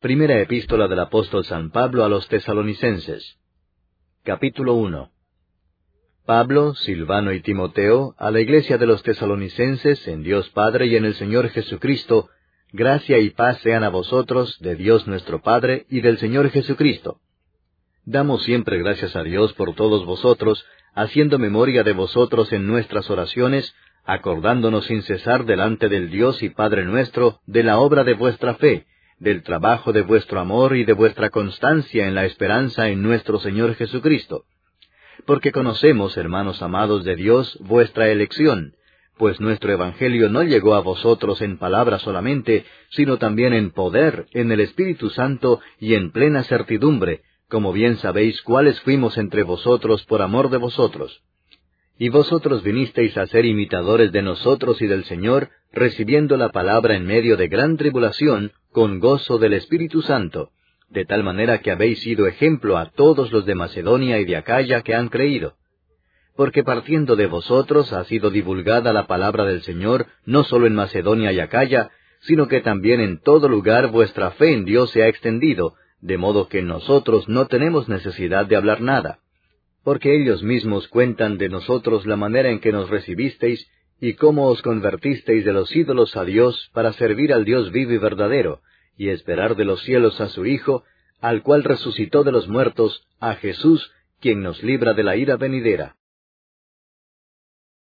Primera epístola del apóstol San Pablo a los Tesalonicenses. Capítulo 1. Pablo, Silvano y Timoteo, a la iglesia de los Tesalonicenses, en Dios Padre y en el Señor Jesucristo, gracia y paz sean a vosotros, de Dios nuestro Padre y del Señor Jesucristo. Damos siempre gracias a Dios por todos vosotros, haciendo memoria de vosotros en nuestras oraciones, acordándonos sin cesar delante del Dios y Padre nuestro, de la obra de vuestra fe, del trabajo de vuestro amor y de vuestra constancia en la esperanza en nuestro Señor Jesucristo. Porque conocemos, hermanos amados de Dios, vuestra elección, pues nuestro Evangelio no llegó a vosotros en palabra solamente, sino también en poder, en el Espíritu Santo y en plena certidumbre, como bien sabéis cuáles fuimos entre vosotros por amor de vosotros. Y vosotros vinisteis a ser imitadores de nosotros y del Señor, recibiendo la palabra en medio de gran tribulación, con gozo del Espíritu Santo, de tal manera que habéis sido ejemplo a todos los de Macedonia y de Acaya que han creído. Porque partiendo de vosotros ha sido divulgada la palabra del Señor, no solo en Macedonia y Acaya, sino que también en todo lugar vuestra fe en Dios se ha extendido, de modo que nosotros no tenemos necesidad de hablar nada. Porque ellos mismos cuentan de nosotros la manera en que nos recibisteis, y cómo os convertisteis de los ídolos a Dios para servir al Dios vivo y verdadero, y esperar de los cielos a su Hijo, al cual resucitó de los muertos, a Jesús, quien nos libra de la ira venidera.